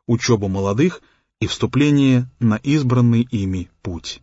учеба молодых и вступление на избранный ими путь.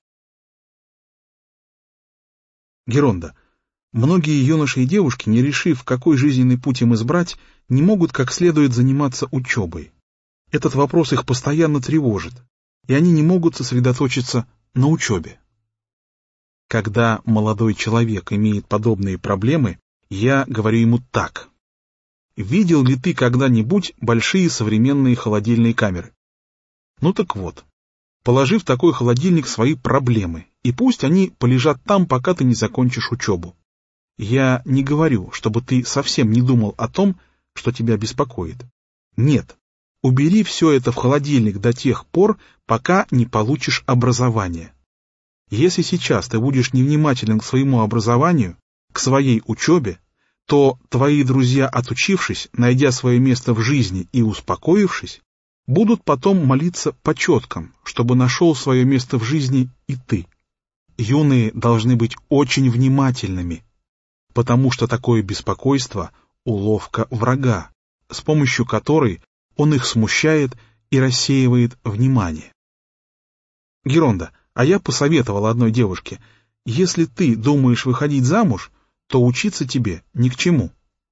Геронда. Многие юноши и девушки, не решив, какой жизненный путь им избрать, не могут как следует заниматься учебой. Этот вопрос их постоянно тревожит, и они не могут сосредоточиться на учебе. Когда молодой человек имеет подобные проблемы, я говорю ему так. Видел ли ты когда-нибудь большие современные холодильные камеры? Ну так вот, положи в такой холодильник свои проблемы, и пусть они полежат там, пока ты не закончишь учебу. Я не говорю, чтобы ты совсем не думал о том, что тебя беспокоит. Нет, убери все это в холодильник до тех пор, пока не получишь образование. Если сейчас ты будешь невнимателен к своему образованию, к своей учебе, то твои друзья, отучившись, найдя свое место в жизни и успокоившись, будут потом молиться по четкам, чтобы нашел свое место в жизни и ты. Юные должны быть очень внимательными, потому что такое беспокойство — уловка врага, с помощью которой он их смущает и рассеивает внимание. Геронда, а я посоветовал одной девушке, если ты думаешь выходить замуж, то учиться тебе ни к чему.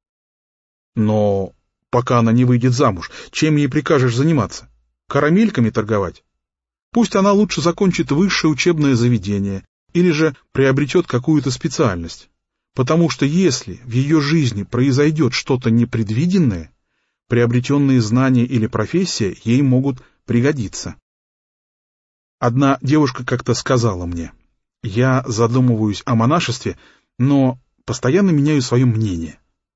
Но пока она не выйдет замуж, чем ей прикажешь заниматься? Карамельками торговать? Пусть она лучше закончит высшее учебное заведение или же приобретет какую-то специальность. Потому что если в ее жизни произойдет что-то непредвиденное, приобретенные знания или профессия ей могут пригодиться. Одна девушка как-то сказала мне, я задумываюсь о монашестве, но постоянно меняю свое мнение.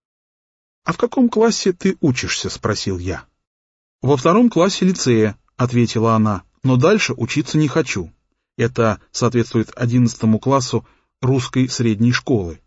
«А в каком классе ты учишься?» — спросил я. «Во 2 классе лицея», — ответила она, — «но дальше учиться не хочу». Это соответствует 11 классу русской средней школы.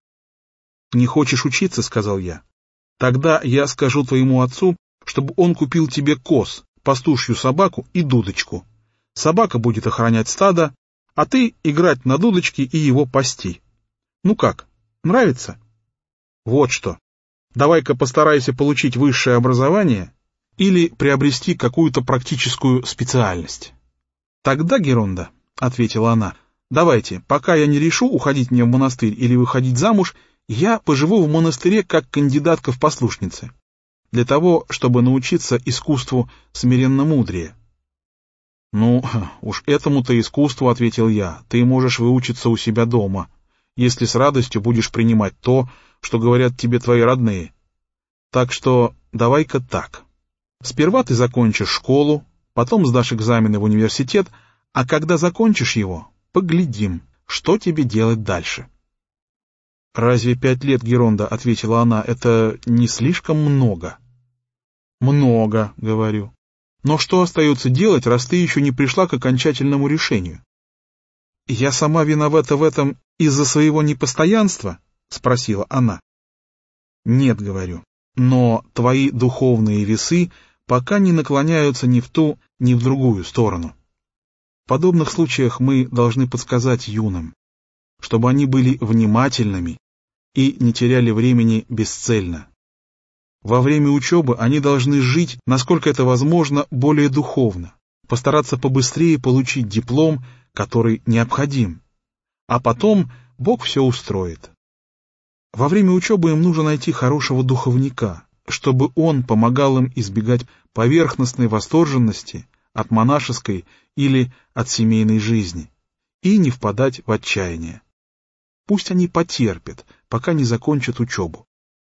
«Не хочешь учиться?» — сказал я. «Тогда я скажу твоему отцу, чтобы он купил тебе коз, пастушью собаку и дудочку. Собака будет охранять стадо, а ты играть на дудочке и его пасти. Ну как, нравится? Вот что. Давай-ка постарайся получить высшее образование или приобрести какую-то практическую специальность». «Тогда, Геронда», — ответила она, — «давайте, пока я не решу, уходить мне в монастырь или выходить замуж, я поживу в монастыре как кандидатка в послушницы, для того, чтобы научиться искусству смиренно-мудрия». «Ну, уж этому-то искусству, — ответил я, — ты можешь выучиться у себя дома, если с радостью будешь принимать то, что говорят тебе твои родные. Так что давай-ка так. Сперва ты закончишь школу, потом сдашь экзамены в университет, а когда закончишь его, поглядим, что тебе делать дальше». «Разве 5 лет, Геронда, — ответила она, — это не слишком много?» «Много, — говорю. Но что остается делать, раз ты еще не пришла к окончательному решению?» «Я сама виновата в этом из-за своего непостоянства?» — спросила она. «Нет, — говорю, — но твои духовные весы пока не наклоняются ни в ту, ни в другую сторону. В подобных случаях мы должны подсказать юным, чтобы они были внимательными и не теряли времени бесцельно. Во время учебы они должны жить, насколько это возможно, более духовно, постараться побыстрее получить диплом, который необходим, а потом Бог все устроит. Во время учебы им нужно найти хорошего духовника, чтобы он помогал им избегать поверхностной восторженности от монашеской или от семейной жизни и не впадать в отчаяние. Пусть они потерпят, пока не закончат учебу.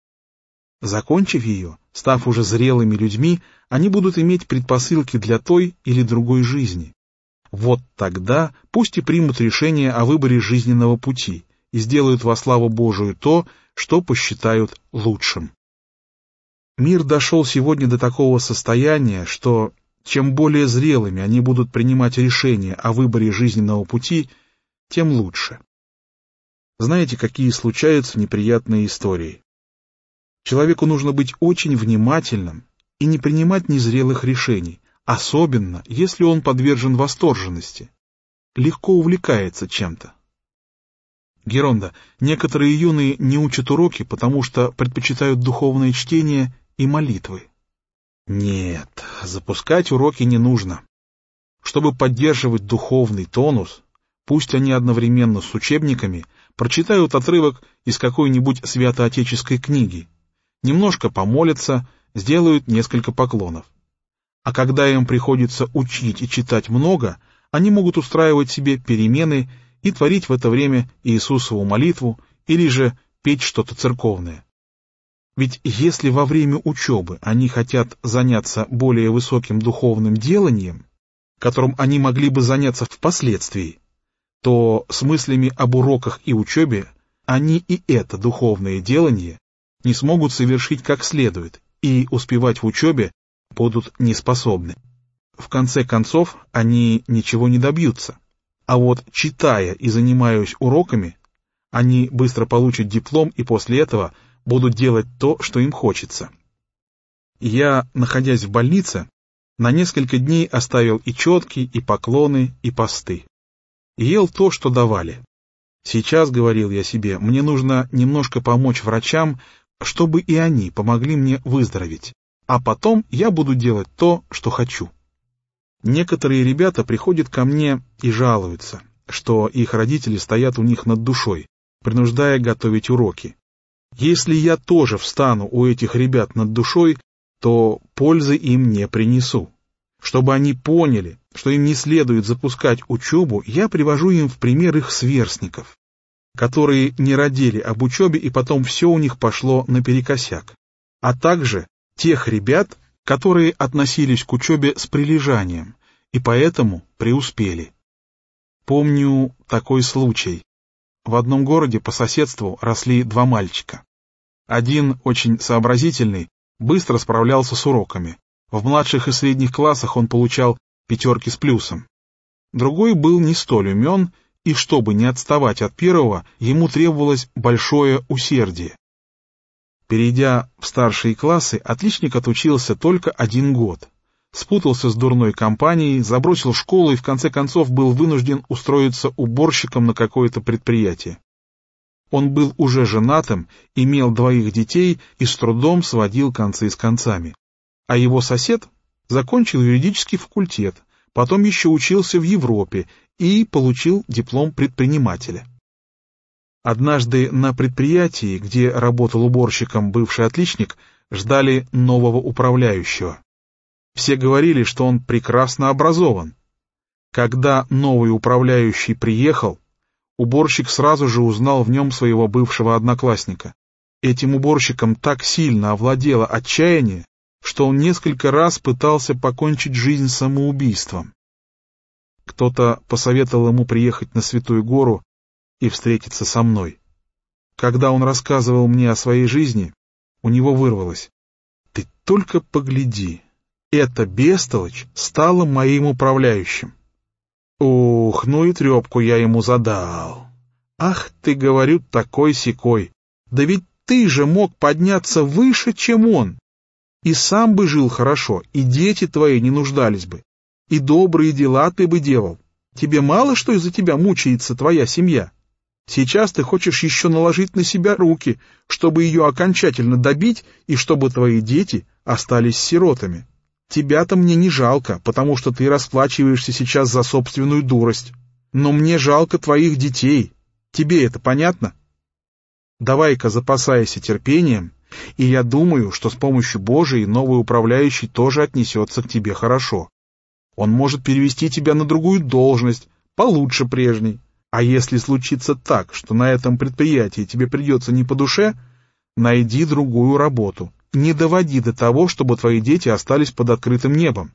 Закончив ее, став уже зрелыми людьми, они будут иметь предпосылки для той или другой жизни. Вот тогда пусть и примут решение о выборе жизненного пути и сделают во славу Божию то, что посчитают лучшим. Мир дошел сегодня до такого состояния, что чем более зрелыми они будут принимать решения о выборе жизненного пути, тем лучше. Знаете, какие случаются неприятные истории? Человеку нужно быть очень внимательным и не принимать незрелых решений, особенно если он подвержен восторженности, легко увлекается чем-то. Геронда, некоторые юные не учат уроки, потому что предпочитают духовное чтение и молитвы. Нет, запускать уроки не нужно. Чтобы поддерживать духовный тонус, пусть они одновременно с учебниками прочитают отрывок из какой-нибудь святоотеческой книги, немножко помолятся, сделают несколько поклонов. А когда им приходится учить и читать много, они могут устраивать себе перемены и творить в это время Иисусову молитву или же петь что-то церковное. Ведь если во время учебы они хотят заняться более высоким духовным деланием, которым они могли бы заняться впоследствии, то с мыслями об уроках и учебе они и это духовное делание не смогут совершить как следует и успевать в учебе будут неспособны. В конце концов, они ничего не добьются. А вот читая и занимаясь уроками, они быстро получат диплом и после этого будут делать то, что им хочется. Я, находясь в больнице, на несколько дней оставил и четки, и поклоны, и посты. Ел то, что давали. Сейчас, говорил я себе, мне нужно немножко помочь врачам, чтобы и они помогли мне выздороветь, а потом я буду делать то, что хочу. Некоторые ребята приходят ко мне и жалуются, что их родители стоят у них над душой, принуждая готовить уроки. Если я тоже встану у этих ребят над душой, то пользы им не принесу. Чтобы они поняли, что им не следует запускать учебу, я привожу им в пример их сверстников, которые не родили об учебе и потом все у них пошло наперекосяк, а также тех ребят, которые относились к учебе с прилежанием и поэтому преуспели. Помню такой случай. В одном городе по соседству росли два мальчика. Один, очень сообразительный, быстро справлялся с уроками. В младших и средних классах он получал 5 с плюсом. Другой был не столь умен, и чтобы не отставать от первого, ему требовалось большое усердие. Перейдя в старшие классы, отличник отучился только 1 год. Спутался с дурной компанией, забросил школу и в конце концов был вынужден устроиться уборщиком на какое-то предприятие. Он был уже женатым, имел 2 детей и с трудом сводил концы с концами. А его сосед закончил юридический факультет, потом еще учился в Европе и получил диплом предпринимателя. Однажды на предприятии, где работал уборщиком бывший отличник, ждали нового управляющего. Все говорили, что он прекрасно образован. Когда новый управляющий приехал, уборщик сразу же узнал в нем своего бывшего одноклассника. Этим уборщиком так сильно овладело отчаяние, что он несколько раз пытался покончить жизнь самоубийством. Кто-то посоветовал ему приехать на Святую Гору и встретиться со мной. Когда он рассказывал мне о своей жизни, у него вырвалось: «Ты только погляди, эта бестолочь стала моим управляющим». Ух, ну и трепку я ему задал. Ах ты, говорю, такой-сякой, да ведь ты же мог подняться выше, чем он. И сам бы жил хорошо, и дети твои не нуждались бы, и добрые дела ты бы делал. Тебе мало, что из-за тебя мучается твоя семья? Сейчас ты хочешь еще наложить на себя руки, чтобы ее окончательно добить, и чтобы твои дети остались сиротами. Тебя-то мне не жалко, потому что ты расплачиваешься сейчас за собственную дурость. Но мне жалко твоих детей. Тебе это понятно? Давай-ка запасайся терпением, и я думаю, что с помощью Божией новый управляющий тоже отнесется к тебе хорошо. Он может перевести тебя на другую должность, получше прежней. А если случится так, что на этом предприятии тебе придется не по душе, найди другую работу. Не доводи до того, чтобы твои дети остались под открытым небом.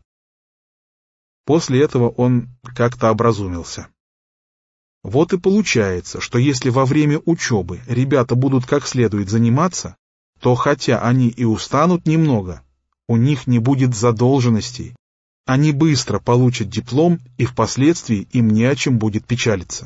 После этого он как-то образумился. Вот и получается, что если во время учебы ребята будут как следует заниматься, то хотя они и устанут немного, у них не будет задолженностей. Они быстро получат диплом, и впоследствии им не о чем будет печалиться.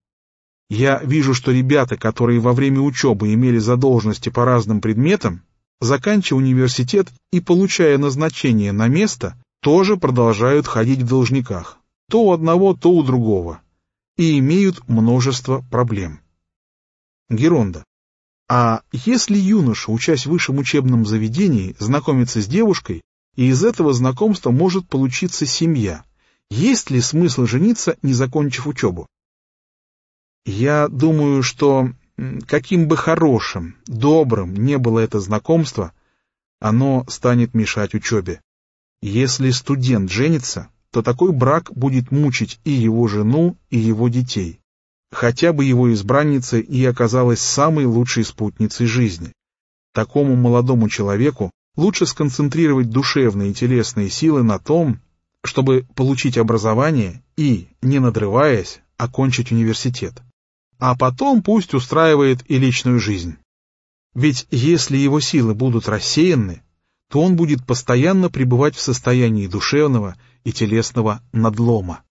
Я вижу, что ребята, которые во время учебы имели задолженности по разным предметам, заканчивая университет и получая назначение на место, тоже продолжают ходить в должниках, то у одного, то у другого, и имеют множество проблем. Геронда. А если юноша, учась в высшем учебном заведении, знакомится с девушкой, и из этого знакомства может получиться семья. Есть ли смысл жениться, не закончив учебу? Я думаю, что каким бы хорошим, добрым не было это знакомство, оно станет мешать учебе. Если студент женится, то такой брак будет мучить и его жену, и его детей. Хотя бы его избранница и оказалась самой лучшей спутницей жизни. Такому молодому человеку лучше сконцентрировать душевные и телесные силы на том, чтобы получить образование и, не надрываясь, окончить университет. А потом пусть устраивает и личную жизнь. Ведь если его силы будут рассеяны, то он будет постоянно пребывать в состоянии душевного и телесного надлома.